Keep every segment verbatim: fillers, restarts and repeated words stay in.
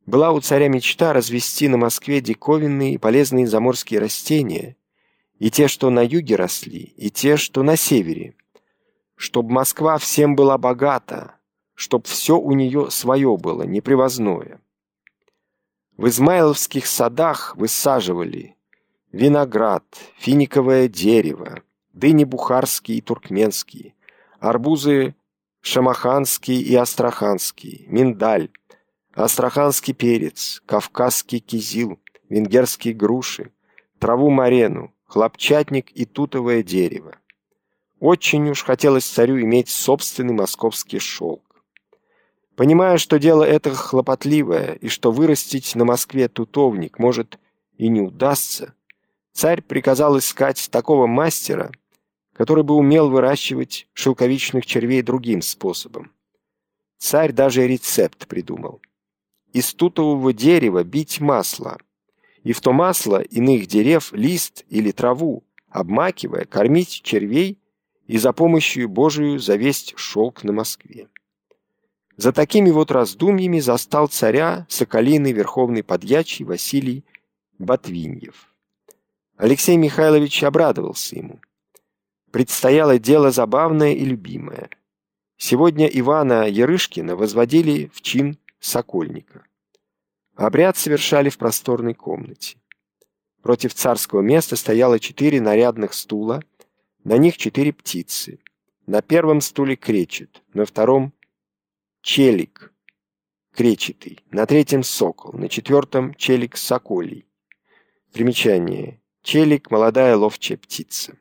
Была у царя мечта развести на Москве диковинные и полезные заморские растения, и те, что на юге росли, и те, что на севере, чтоб Москва всем была богата, чтоб все у нее свое было, непривозное. В измайловских садах высаживали виноград, финиковое дерево, дыни бухарские и туркменские, арбузы шамаханские и астраханские, миндаль, астраханский перец, кавказский кизил, венгерские груши, траву марену, хлопчатник и тутовое дерево. Очень уж хотелось царю иметь собственный московский шелк. Понимая, что дело это хлопотливое, и что вырастить на Москве тутовник может и не удастся, царь приказал искать такого мастера, который бы умел выращивать шелковичных червей другим способом. Царь даже рецепт придумал. Из тутового дерева бить масло, и в то масло иных дерев лист или траву, обмакивая, кормить червей и за помощью Божию завесть шелк на Москве. За такими вот раздумьями застал царя соколиный верховный подьячий Василий Ботвиньев. Алексей Михайлович обрадовался ему. Предстояло дело забавное и любимое. Сегодня Ивана Ярышкина возводили в чин сокольника. Обряд совершали в просторной комнате. Против царского места стояло четыре нарядных стула, на них четыре птицы. На первом стуле кречет, на втором челик кречетый, на третьем сокол, на четвертом челик соколий. Примечание. Челик — молодая ловчая птица.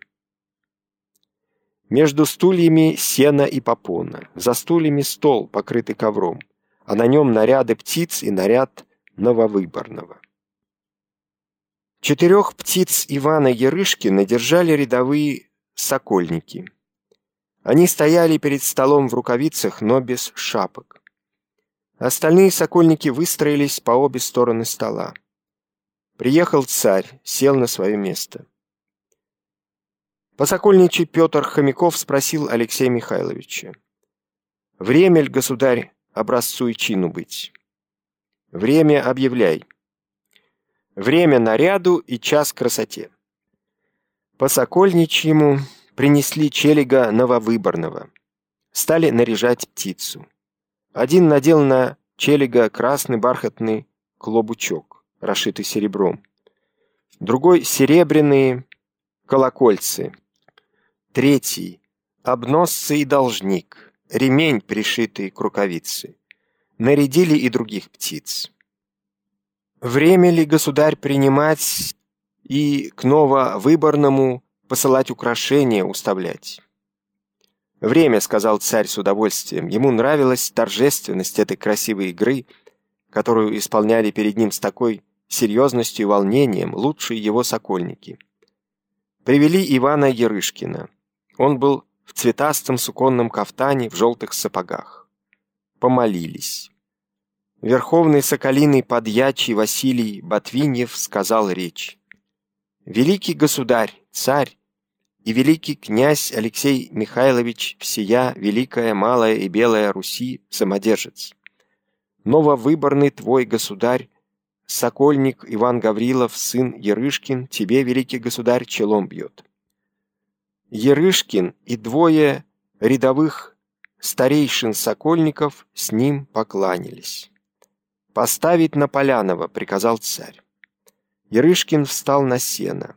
Между стульями сено и попона, за стульями стол, покрытый ковром, а на нем наряды птиц и наряд нововыборного. Четырех птиц Ивана Ярышкина держали рядовые сокольники. Они стояли перед столом в рукавицах, но без шапок. Остальные сокольники выстроились по обе стороны стола. Приехал царь, сел на свое место. Посокольничий Петр Хомяков спросил Алексея Михайловича: «Время ль, государь, образцу и чину быть?» «Время объявляй». «Время наряду и час красоте». По сокольничьему принесли челига нововыборного. Стали наряжать птицу. Один надел на челига красный бархатный клобучок, расшитый серебром. Другой — серебряные колокольцы. Третий — обносцы и должник, ремень, пришитый к рукавице. Нарядили и других птиц. «Время ли, государь, принимать и к нововыборному посылать украшения уставлять?» «Время», — сказал царь с удовольствием. Ему нравилась торжественность этой красивой игры, которую исполняли перед ним с такой серьезностью и волнением лучшие его сокольники. Привели Ивана Ярышкина. Он был в цветастом суконном кафтане, в желтых сапогах. Помолились. Верховный соколиный подьячий Василий Ботвиньев сказал речь. «Великий государь, царь и великий князь Алексей Михайлович всея великая, малая и белая Руси самодержец, нововыборный твой государь, сокольник Иван Гаврилов, сын Ярышкин, тебе, великий государь, челом бьет». Ярышкин и двое рядовых старейшин сокольников с ним покланялись. «Поставить на Полянова», — приказал царь. Ярышкин встал на сено.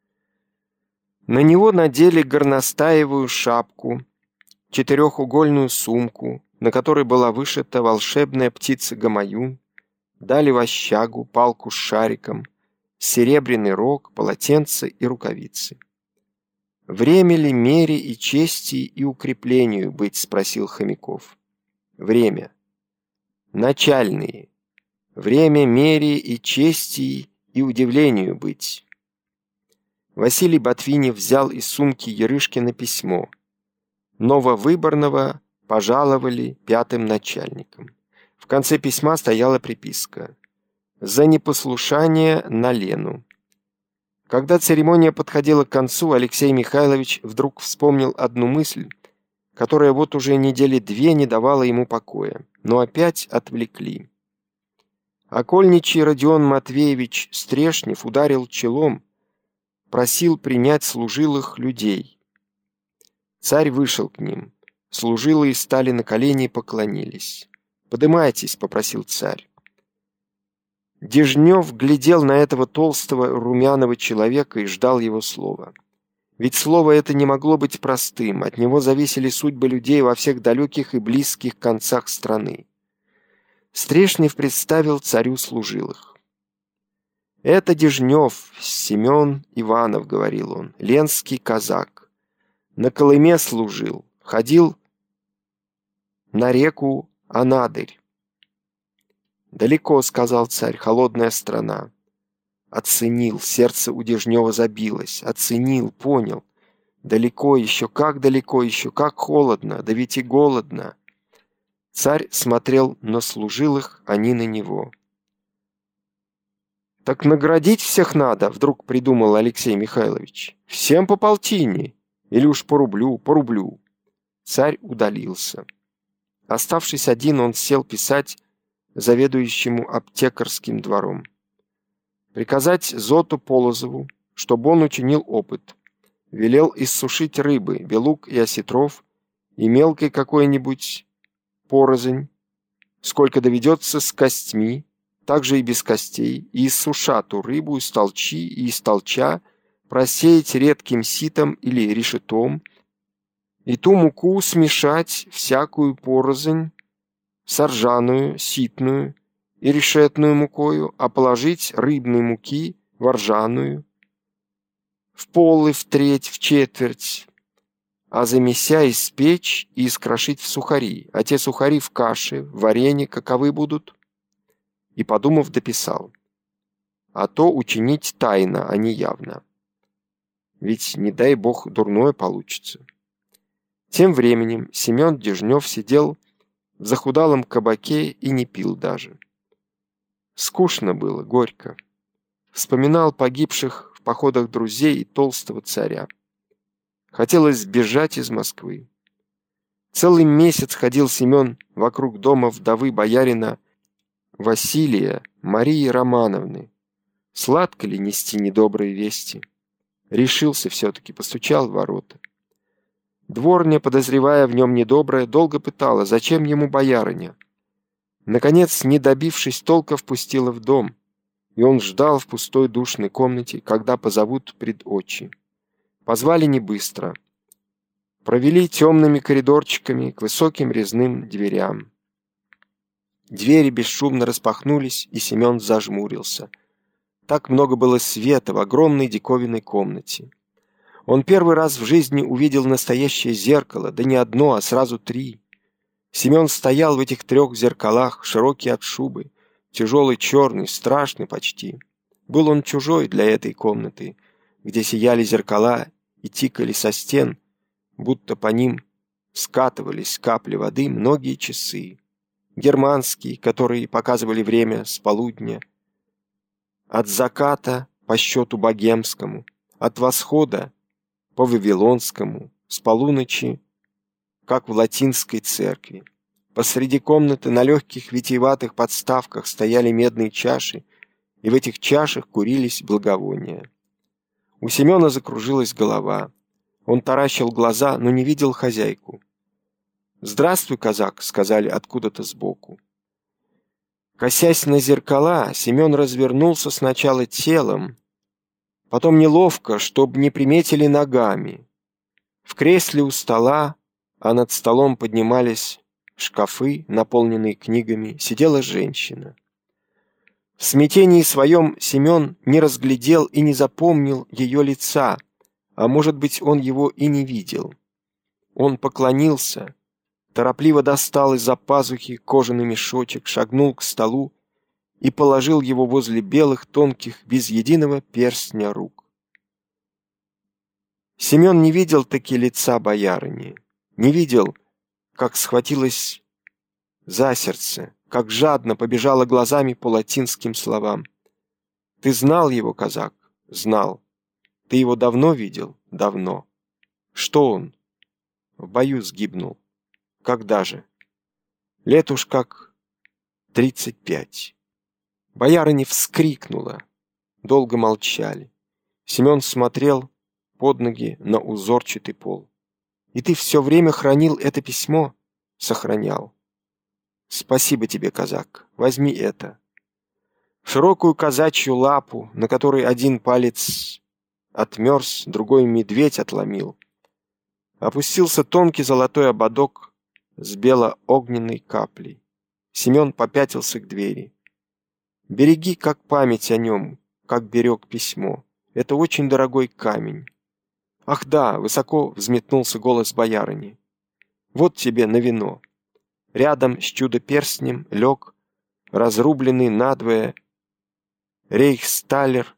На него надели горностаевую шапку, четырехугольную сумку, на которой была вышита волшебная птица-гамаюн, дали вощагу, палку с шариком, серебряный рог, полотенце и рукавицы. «Время ли мере и чести и укреплению быть?» — спросил Хомяков. «Время. Начальные. Время мере и чести и удивлению быть». Василий Ботвиньев взял из сумки Ярышкина письмо. Нововыборного пожаловали пятым начальником. В конце письма стояла приписка: «За непослушание на Лену». Когда церемония подходила к концу, Алексей Михайлович вдруг вспомнил одну мысль, которая вот уже недели две не давала ему покоя, но опять отвлекли. Окольничий Родион Матвеевич Стрешнев ударил челом, просил принять служилых людей. Царь вышел к ним. Служилые стали на колени и поклонились. «Подымайтесь», — попросил царь. Дежнев глядел на этого толстого румяного человека и ждал его слова. Ведь слово это не могло быть простым, от него зависели судьбы людей во всех далеких и близких концах страны. Стрешнев представил царю служилых. «Это Дежнев, Семен Иванов», — говорил он, — «ленский казак. На Колыме служил, ходил на реку Анадырь». «Далеко», — сказал царь, — «холодная страна». Оценил, сердце у Дежнева забилось, оценил, понял. Далеко еще, как далеко еще, как холодно, да ведь и голодно. Царь смотрел на служилых, они на него. «Так наградить всех надо», — вдруг придумал Алексей Михайлович. «Всем по полтине, или уж по рублю, по рублю». Царь удалился. Оставшись один, он сел писать заведующему аптекарским двором. Приказать Зоту Полозову, чтобы он учинил опыт. Велел иссушить рыбы, белук и осетров, и мелкой какой-нибудь порознь, сколько доведется с костьми, также и без костей, и иссуша ту рыбу из толчи и из толча, просеять редким ситом или решетом, и ту муку смешать всякую порознь, соржаную, ситную и решетную мукою, а положить рыбной муки воржаную, в пол и в треть, в четверть, а замеся испечь и искрошить в сухари, а те сухари в каше, в варенье каковы будут? И, подумав, дописал. А то учинить тайно, а не явно. Ведь, не дай бог, дурное получится. Тем временем Семен Дежнев сидел в захудалом кабаке и не пил даже. Скучно было, горько. Вспоминал погибших в походах друзей и толстого царя. Хотелось сбежать из Москвы. Целый месяц ходил Семен вокруг дома вдовы боярина Василия Марии Романовны. Сладко ли нести недобрые вести? Решился все-таки, постучал в ворота. Дворня, подозревая в нем недоброе, долго пытала, зачем ему боярыня. Наконец, не добившись толка, впустила в дом, и он ждал в пустой душной комнате, когда позовут пред очи. Позвали не быстро. Провели темными коридорчиками к высоким резным дверям. Двери бесшумно распахнулись, и Семен зажмурился. Так много было света в огромной диковинной комнате. Он первый раз в жизни увидел настоящее зеркало, да не одно, а сразу три. Семен стоял в этих трех зеркалах, широкий от шубы, тяжелый, черный, страшный почти. Был он чужой для этой комнаты, где сияли зеркала и тикали со стен, будто по ним скатывались капли воды многие часы. Германские, которые показывали время с полудня, от заката по счету богемскому, от восхода по вавилонскому, с полуночи, как в латинской церкви. Посреди комнаты на легких витиеватых подставках стояли медные чаши, и в этих чашах курились благовония. У Семена закружилась голова. Он таращил глаза, но не видел хозяйку. «Здравствуй, казак», — сказали откуда-то сбоку. Косясь на зеркала, Семен развернулся сначала телом, потом неловко, чтоб не приметили ногами. В кресле у стола, а над столом поднимались шкафы, наполненные книгами, сидела женщина. В смятении своем Семен не разглядел и не запомнил ее лица, а может быть, он его и не видел. Он поклонился, торопливо достал из-за пазухи кожаный мешочек, шагнул к столу и положил его возле белых, тонких, без единого перстня рук. Семен не видел таки лица боярыни, не видел, как схватилась за сердце, как жадно побежала глазами по латинским словам. «Ты знал его, казак?» «Знал. Ты его давно видел?» «Давно. Что он?» «В бою сгибнул». «Когда же?» «Лет уж как тридцать пять». Боярыня вскрикнула. Долго молчали. Семен смотрел под ноги на узорчатый пол. «И ты все время хранил это письмо?» «Сохранял». «Спасибо тебе, казак. Возьми это». Широкую казачью лапу, на которой один палец отмерз, другой медведь отломил. Опустился тонкий золотой ободок с бело-огненной каплей. Семен попятился к двери. «Береги, как память о нем, как берег письмо. Это очень дорогой камень». «Ах да!» — высоко взметнулся голос боярыни. «Вот тебе на вино». Рядом с чудо-перстнем лег разрубленный надвое рейхсталер